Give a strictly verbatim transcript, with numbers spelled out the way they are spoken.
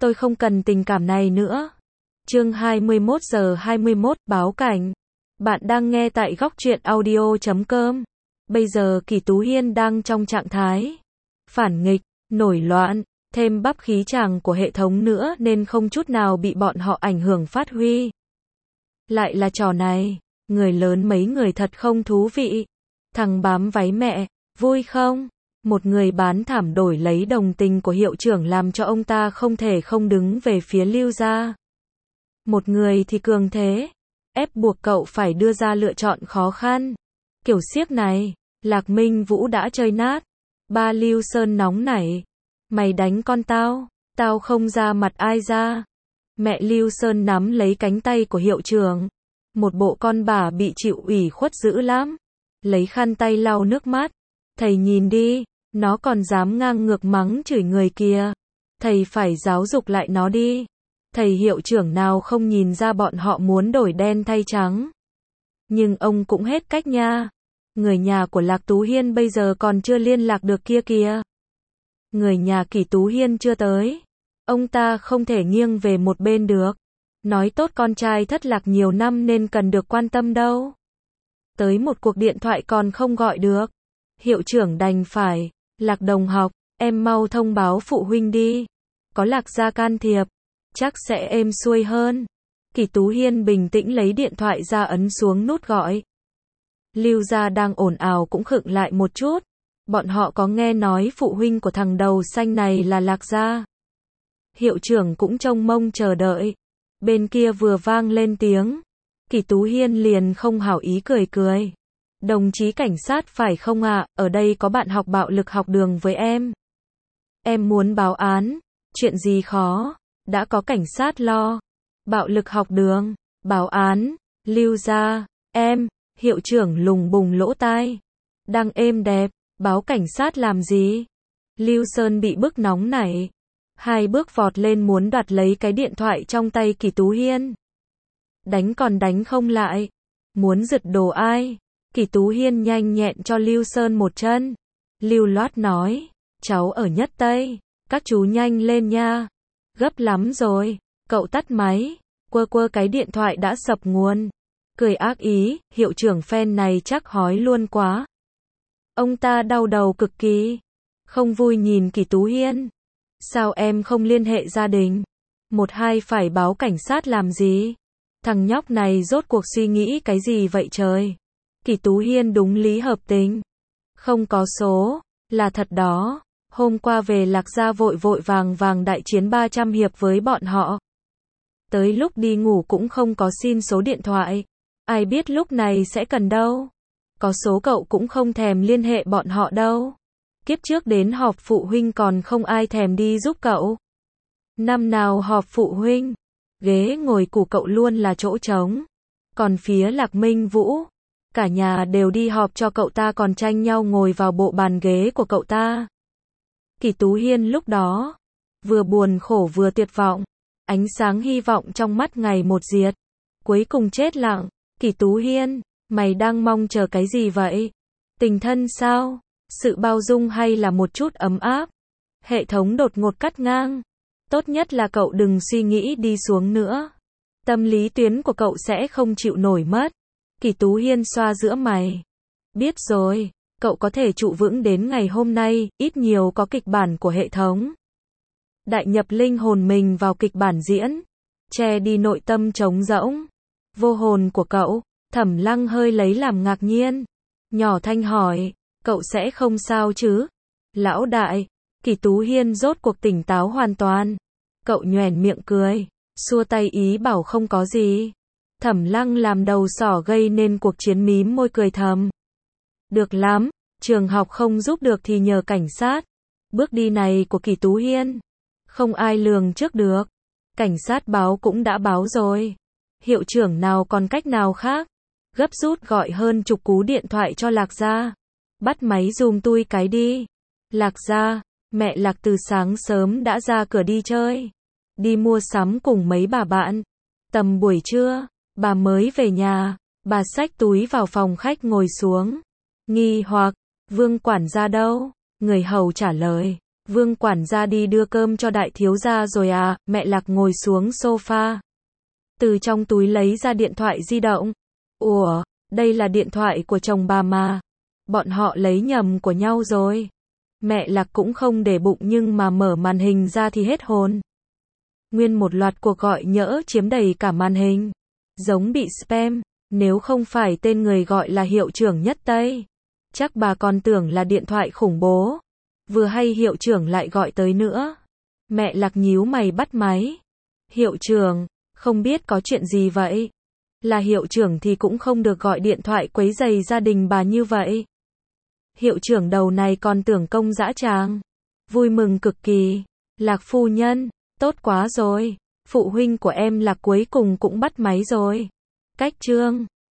tôi không cần tình cảm này nữa. Chương hai mươi mốt giờ hai mươi mốt, báo cảnh. Bạn đang nghe tại góc truyện audio chấm com. Bây giờ Kỳ Tú Hiên đang trong trạng thái phản nghịch, nổi loạn, thêm bắp khí chàng của hệ thống nữa nên không chút nào bị bọn họ ảnh hưởng phát huy. Lại là trò này, người lớn mấy người thật không thú vị. Thằng bám váy mẹ, vui không? Một người bán thảm đổi lấy đồng tình của hiệu trưởng làm cho ông ta không thể không đứng về phía Lưu gia. Một người thì cường thế, ép buộc cậu phải đưa ra lựa chọn khó khăn. Kiểu xiếc này, Lạc Minh Vũ đã chơi nát. Ba Lưu Sơn nóng nảy. Mày đánh con tao, tao không ra mặt ai ra. Mẹ Lưu Sơn nắm lấy cánh tay của hiệu trưởng. Một bộ con bà bị chịu ủy khuất dữ lắm. Lấy khăn tay lau nước mắt. Thầy nhìn đi, nó còn dám ngang ngược mắng chửi người kia. Thầy phải giáo dục lại nó đi. Thầy hiệu trưởng nào không nhìn ra bọn họ muốn đổi đen thay trắng. Nhưng ông cũng hết cách nha. Người nhà của Lạc Tú Hiên bây giờ còn chưa liên lạc được kia kìa. Người nhà Kỳ Tú Hiên chưa tới. Ông ta không thể nghiêng về một bên được. Nói tốt con trai thất lạc nhiều năm nên cần được quan tâm đâu. Tới một cuộc điện thoại còn không gọi được. Hiệu trưởng đành phải, Lạc đồng học, em mau thông báo phụ huynh đi. Có Lạc gia can thiệp, chắc sẽ êm xuôi hơn. Kỳ Tú Hiên bình tĩnh lấy điện thoại ra ấn xuống nút gọi. Lưu gia đang ồn ào cũng khựng lại một chút. Bọn họ có nghe nói phụ huynh của thằng đầu xanh này là Lạc gia. Hiệu trưởng cũng trông mong chờ đợi. Bên kia vừa vang lên tiếng. Kỳ Tú Hiên liền không hảo ý cười cười. Đồng chí cảnh sát phải không ạ, à? Ở đây có bạn học bạo lực học đường với em. Em muốn báo án. Chuyện gì khó, đã có cảnh sát lo. Bạo lực học đường, báo án, Lưu gia, em, hiệu trưởng lùng bùng lỗ tai. Đang êm đẹp, báo cảnh sát làm gì? Lưu Sơn bị bức nóng nảy. Hai bước vọt lên muốn đoạt lấy cái điện thoại trong tay Kỳ Tú Hiên. Đánh còn đánh không lại. Muốn giật đồ ai? Kỳ Tú Hiên nhanh nhẹn cho Lưu Sơn một chân. Lưu Loát nói, cháu ở Nhất Tây, các chú nhanh lên nha. Gấp lắm rồi. Cậu tắt máy, quơ quơ cái điện thoại đã sập nguồn. Cười ác ý, hiệu trưởng fan này chắc hói luôn quá. Ông ta đau đầu cực kỳ. Không vui nhìn Kỳ Tú Hiên. Sao em không liên hệ gia đình? Một hai phải báo cảnh sát làm gì? Thằng nhóc này rốt cuộc suy nghĩ cái gì vậy trời? Kỳ Tú Hiên đúng lý hợp tình. Không có số, là thật đó. Hôm qua về Lạc gia vội vội vàng vàng đại chiến ba trăm hiệp với bọn họ. Tới lúc đi ngủ cũng không có xin số điện thoại. Ai biết lúc này sẽ cần đâu. Có số cậu cũng không thèm liên hệ bọn họ đâu. Kiếp trước đến họp phụ huynh còn không ai thèm đi giúp cậu. Năm nào họp phụ huynh, ghế ngồi của cậu luôn là chỗ trống. Còn phía Lạc Minh Vũ, cả nhà đều đi họp cho cậu ta còn tranh nhau ngồi vào bộ bàn ghế của cậu ta. Kỳ Tú Hiên lúc đó, vừa buồn khổ vừa tuyệt vọng. Ánh sáng hy vọng trong mắt ngày một diệt. Cuối cùng chết lặng. Kỳ Tú Hiên, mày đang mong chờ cái gì vậy? Tình thân sao? Sự bao dung hay là một chút ấm áp? Hệ thống đột ngột cắt ngang. Tốt nhất là cậu đừng suy nghĩ đi xuống nữa. Tâm lý tuyến của cậu sẽ không chịu nổi mất. Kỳ Tú Hiên xoa giữa mày. Biết rồi, cậu có thể trụ vững đến ngày hôm nay, ít nhiều có kịch bản của hệ thống. Đại nhập linh hồn mình vào kịch bản diễn. Che đi nội tâm trống rỗng. Vô hồn của cậu. Thẩm Lăng hơi lấy làm ngạc nhiên. Nhỏ thanh hỏi, cậu sẽ không sao chứ? Lão đại, Kỳ Tú Hiên rốt cuộc tỉnh táo hoàn toàn. Cậu nhoẻn miệng cười, xua tay ý bảo không có gì. Thẩm Lăng làm đầu sỏ gây nên cuộc chiến mím môi cười thầm. Được lắm, trường học không giúp được thì nhờ cảnh sát. Bước đi này của Kỳ Tú Hiên, không ai lường trước được. Cảnh sát báo cũng đã báo rồi. Hiệu trưởng nào còn cách nào khác. Gấp rút gọi hơn chục cú điện thoại cho Lạc gia. Bắt máy giùm tui cái đi. Lạc gia, mẹ Lạc từ sáng sớm đã ra cửa đi chơi. Đi mua sắm cùng mấy bà bạn. Tầm buổi trưa, bà mới về nhà. Bà xách túi vào phòng khách ngồi xuống. Nghi hoặc, Vương quản gia đâu? Người hầu trả lời. Vương quản gia đi đưa cơm cho đại thiếu gia rồi à, mẹ Lạc ngồi xuống sofa. Từ trong túi lấy ra điện thoại di động. Ủa, đây là điện thoại của chồng bà mà. Bọn họ lấy nhầm của nhau rồi. Mẹ Lạc cũng không để bụng nhưng mà mở màn hình ra thì hết hồn. Nguyên một loạt cuộc gọi nhỡ chiếm đầy cả màn hình. Giống bị spam, nếu không phải tên người gọi là hiệu trưởng Nhất Tây. Chắc bà còn tưởng là điện thoại khủng bố. Vừa hay hiệu trưởng lại gọi tới nữa. Mẹ Lạc nhíu mày bắt máy. Hiệu trưởng, không biết có chuyện gì vậy? Là hiệu trưởng thì cũng không được gọi điện thoại quấy rầy gia đình bà như vậy. Hiệu trưởng đầu này còn tưởng công dã tràng. Vui mừng cực kỳ. Lạc phu nhân, tốt quá rồi. Phụ huynh của em Lạc cuối cùng cũng bắt máy rồi. Cách chương